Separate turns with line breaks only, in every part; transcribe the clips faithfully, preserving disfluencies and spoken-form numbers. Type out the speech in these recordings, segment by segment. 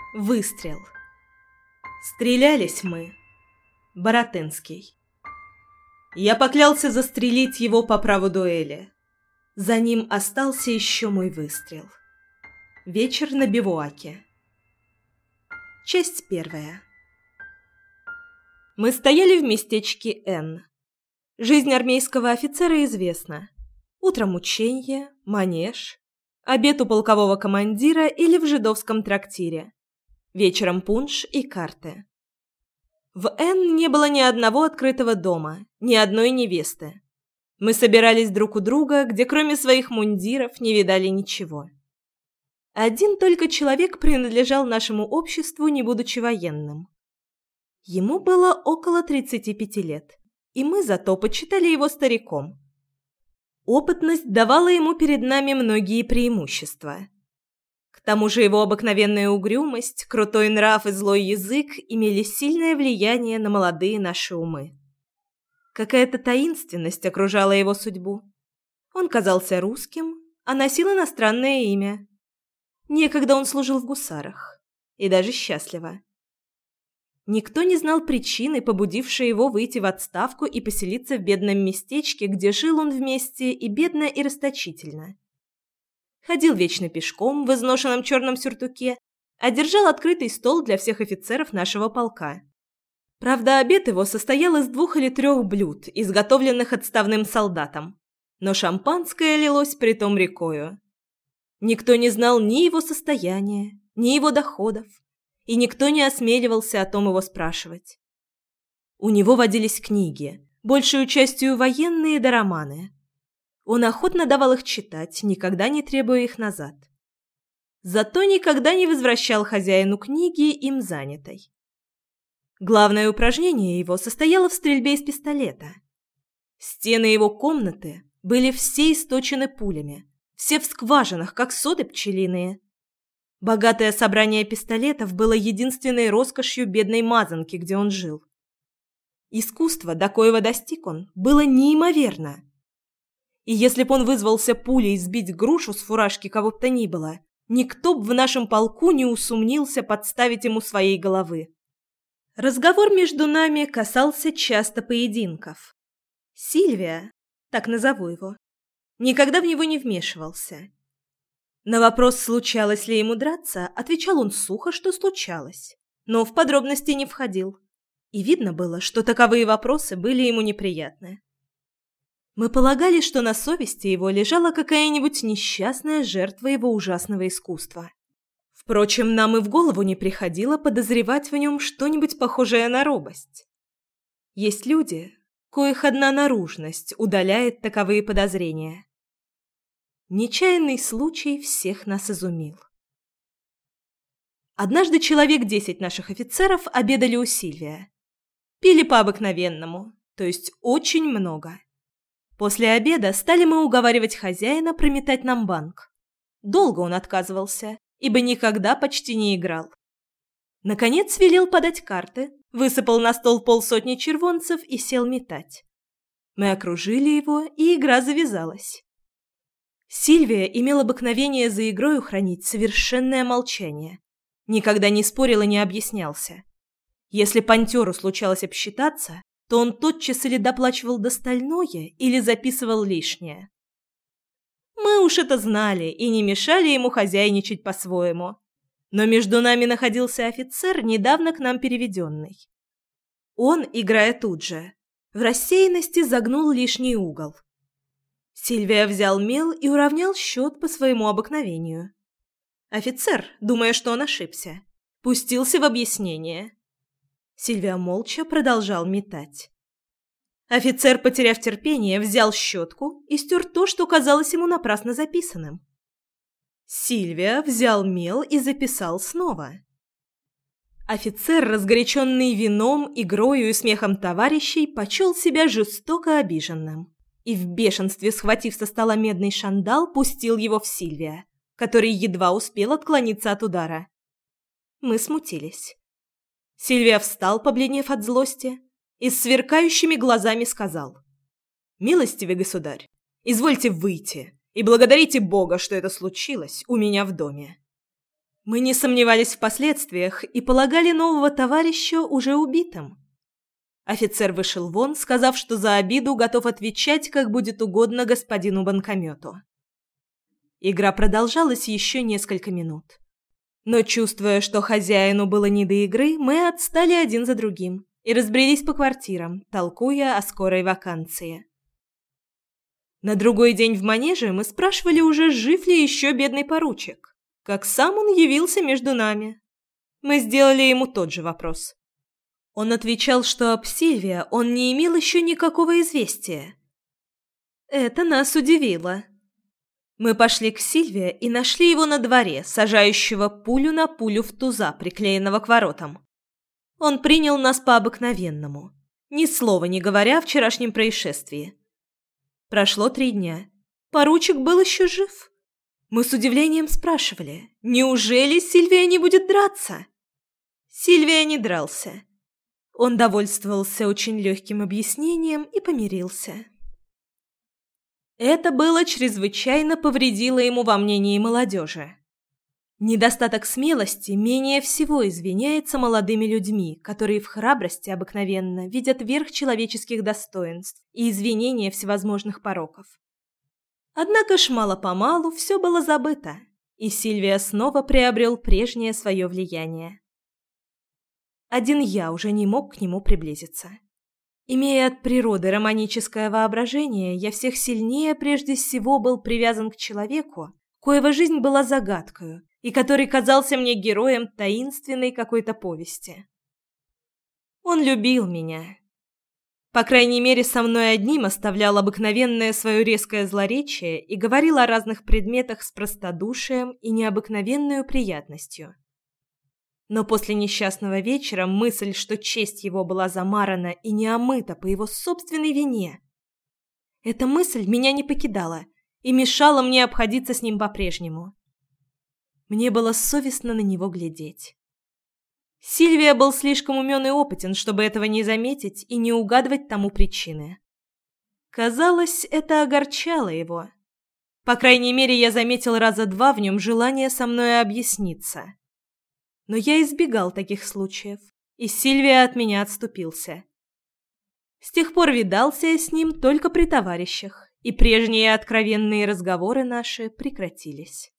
Выстрел. Стрелялись мы. Баратынский. Я поклялся застрелить его по праву дуэли. За ним остался еще мой выстрел. Вечер на бивуаке. Часть первая. Мы стояли в местечке Н. Жизнь армейского офицера известна. Утром ученье, манеж, обед у полкового командира или в жидовском трактире. Вечером пунш и карты. В Н не было ни одного открытого дома, ни одной невесты. Мы собирались друг у друга, где кроме своих мундиров не видали ничего. Один только человек принадлежал нашему обществу, не будучи военным. Ему было около тридцати пяти лет, и мы зато почитали его стариком. Опытность давала ему перед нами многие преимущества. К тому же его обыкновенная угрюмость, крутой нрав и злой язык имели сильное влияние на молодые наши умы. Какая-то таинственность окружала его судьбу. Он казался русским, а носил иностранное имя. Некогда он служил в гусарах, и даже счастливо. Никто не знал причины, побудившей его выйти в отставку и поселиться в бедном местечке, где жил он вместе и бедно, и расточительно. Ходил вечно пешком в изношенном черном сюртуке, а держал открытый стол для всех офицеров нашего полка. Правда, обед его состоял из двух или трех блюд, изготовленных отставным солдатом, но шампанское лилось притом рекою. Никто не знал ни его состояния, ни его доходов, и никто не осмеливался о том его спрашивать. У него водились книги, большую частью военные да романы. Он охотно давал их читать, никогда не требуя их назад. Зато никогда не возвращал хозяину книги им занятой. Главное упражнение его состояло в стрельбе из пистолета. Стены его комнаты были все источены пулями, все в скважинах, как соты пчелиные. Богатое собрание пистолетов было единственной роскошью бедной мазанки, где он жил. Искусство, до коего достиг он, было неимоверно. И если б он вызвался пулей сбить грушу с фуражки кого бы то ни было, никто б в нашем полку не усомнился подставить ему своей головы. Разговор между нами касался часто поединков. Сильвия, так назову его, никогда в него не вмешивался. На вопрос, случалось ли ему драться, отвечал он сухо, что случалось, но в подробности не входил. И видно было, что таковые вопросы были ему неприятны. Мы полагали, что на совести его лежала какая-нибудь несчастная жертва его ужасного искусства. Впрочем, нам и в голову не приходило подозревать в нем что-нибудь похожее на робость. Есть люди, коих одна наружность удаляет таковые подозрения. Нечаянный случай всех нас изумил. Однажды человек десять наших офицеров обедали у Сильвия. Пили по-обыкновенному, то есть очень много. После обеда стали мы уговаривать хозяина прометать нам банк. Долго он отказывался, ибо никогда почти не играл. Наконец велел подать карты, высыпал на стол полсотни червонцев и сел метать. Мы окружили его, и игра завязалась. Сильвия имела обыкновение за игрою хранить совершенное молчание. Никогда не спорил и не объяснялся. Если пантеру случалось обсчитаться, то он тотчас или доплачивал достальное, или записывал лишнее. Мы уж это знали и не мешали ему хозяйничать по-своему. Но между нами находился офицер, недавно к нам переведенный. Он, играя тут же, в рассеянности загнул лишний угол. Сильвия взял мел и уравнял счет по своему обыкновению. Офицер, думая, что он ошибся, пустился в объяснение. Сильвия молча продолжал метать. Офицер, потеряв терпение, взял щетку и стер то, что казалось ему напрасно записанным. Сильвия взял мел и записал снова. Офицер, разгоряченный вином, игрою и смехом товарищей, почел себя жестоко обиженным и в бешенстве, схватив со стола медный шандал, пустил его в Сильвия, который едва успел отклониться от удара. Мы смутились. Сильвия встал, побледнев от злости, и с сверкающими глазами сказал: «Милостивый государь, извольте выйти и благодарите Бога, что это случилось у меня в доме». Мы не сомневались в последствиях и полагали нового товарища уже убитым. Офицер вышел вон, сказав, что за обиду готов отвечать, как будет угодно господину банкомету. Игра продолжалась еще несколько минут. Но, чувствуя, что хозяину было не до игры, мы отстали один за другим и разбрелись по квартирам, толкуя о скорой ваканции. На другой день в манеже мы спрашивали уже, жив ли еще бедный поручик, как сам он явился между нами. Мы сделали ему тот же вопрос. Он отвечал, что об Сильвии он не имел еще никакого известия. Это нас удивило. Мы пошли к Сильвии и нашли его на дворе, сажающего пулю на пулю в туза, приклеенного к воротам. Он принял нас по-обыкновенному, ни слова не говоря о вчерашнем происшествии. Прошло три дня. Поручик был еще жив. Мы с удивлением спрашивали, неужели Сильвия не будет драться? Сильвия не дрался. Он довольствовался очень легким объяснением и помирился. Это было чрезвычайно повредило ему во мнении молодежи. Недостаток смелости менее всего извиняется молодыми людьми, которые в храбрости обыкновенно видят верх человеческих достоинств и извинения всевозможных пороков. Однако ж мало-помалу все было забыто, и Сильвия снова приобрел прежнее свое влияние. Один я уже не мог к нему приблизиться. Имея от природы романическое воображение, я всех сильнее прежде всего был привязан к человеку, коего жизнь была загадкою, и который казался мне героем таинственной какой-то повести. Он любил меня. По крайней мере, со мной одним оставлял обыкновенное свое резкое злоречие и говорил о разных предметах с простодушием и необыкновенной приятностью. Но после несчастного вечера мысль, что честь его была замарана и не омыта по его собственной вине, эта мысль меня не покидала и мешала мне обходиться с ним по-прежнему. Мне было совестно на него глядеть. Сильвия был слишком умен и опытен, чтобы этого не заметить и не угадывать тому причины. Казалось, это огорчало его. По крайней мере, я заметил раза два в нем желание со мной объясниться. Но я избегал таких случаев, и Сильвия от меня отступился. С тех пор видался я с ним только при товарищах, и прежние откровенные разговоры наши прекратились.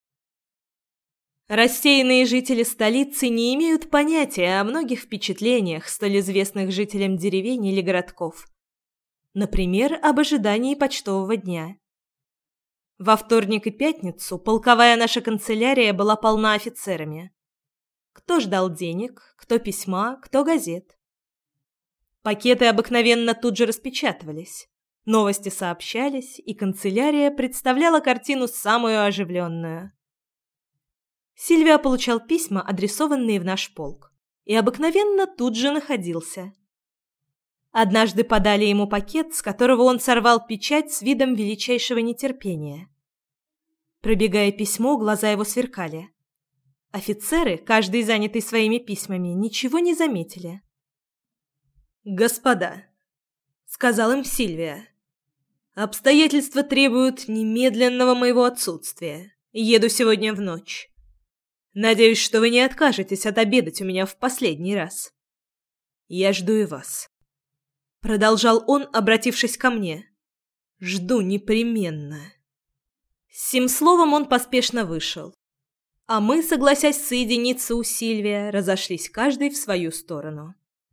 Рассеянные жители столицы не имеют понятия о многих впечатлениях, столь известных жителям деревень или городков. Например, об ожидании почтового дня. Во вторник и пятницу полковая наша канцелярия была полна офицерами. Кто ждал денег, кто письма, кто газет. Пакеты обыкновенно тут же распечатывались, новости сообщались, и канцелярия представляла картину самую оживленную. Сильвия получал письма, адресованные в наш полк, и обыкновенно тут же находился. Однажды подали ему пакет, с которого он сорвал печать с видом величайшего нетерпения. Пробегая письмо, глаза его сверкали. Офицеры, каждый занятый своими письмами, ничего не заметили. «Господа», — сказал им Сильвия, — «обстоятельства требуют немедленного моего отсутствия. Еду сегодня в ночь. Надеюсь, что вы не откажетесь отобедать у меня в последний раз. Я жду и вас», — продолжал он, обратившись ко мне. «Жду непременно». С сим словом он поспешно вышел. А мы, согласясь соединиться у Сильвия, разошлись каждый в свою сторону.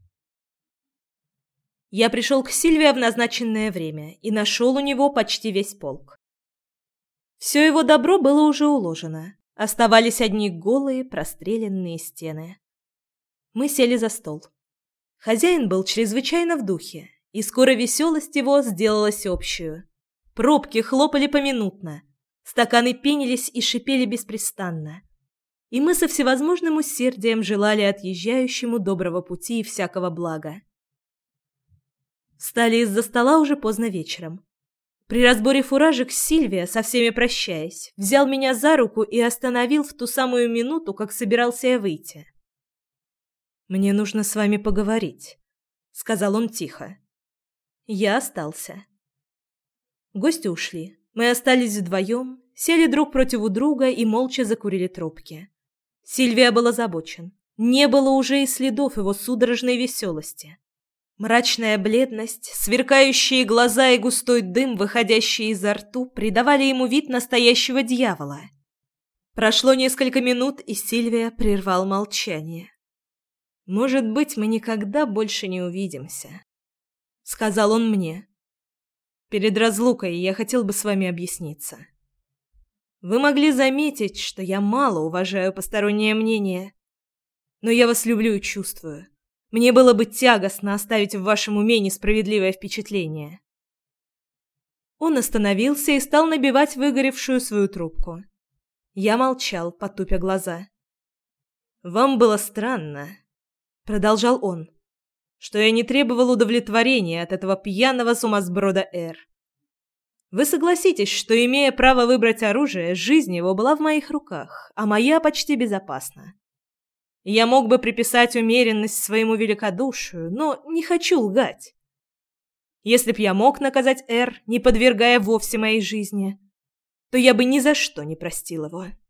Я пришел к Сильвию в назначенное время и нашел у него почти весь полк. Все его добро было уже уложено, оставались одни голые простреленные стены. Мы сели за стол. Хозяин был чрезвычайно в духе, и скоро веселость его сделалась общую. Пробки хлопали поминутно. Стаканы пенились и шипели беспрестанно. И мы со всевозможным усердием желали отъезжающему доброго пути и всякого блага. Встали из-за стола уже поздно вечером. При разборе фуражек Сильвия, со всеми прощаясь, взял меня за руку и остановил в ту самую минуту, как собирался я выйти. «Мне нужно с вами поговорить», — сказал он тихо. Я остался. Гости ушли. Мы остались вдвоем, сели друг против друга и молча закурили трубки. Сильвия был озабочен. Не было уже и следов его судорожной веселости. Мрачная бледность, сверкающие глаза и густой дым, выходящий изо рту, придавали ему вид настоящего дьявола. Прошло несколько минут, и Сильвия прервал молчание. «Может быть, мы никогда больше не увидимся», — сказал он мне. «Перед разлукой я хотел бы с вами объясниться. Вы могли заметить, что я мало уважаю постороннее мнение, но я вас люблю и чувствую. Мне было бы тягостно оставить в вашем уме несправедливое впечатление». Он остановился и стал набивать выгоревшую свою трубку. Я молчал, потупя глаза. «Вам было странно», — продолжал он, — «что я не требовал удовлетворения от этого пьяного сумасброда Р. Вы согласитесь, что, имея право выбрать оружие, жизнь его была в моих руках, а моя почти безопасна. Я мог бы приписать умеренность своему великодушию, но не хочу лгать. Если б я мог наказать Р, не подвергая вовсе моей жизни, то я бы ни за что не простил его».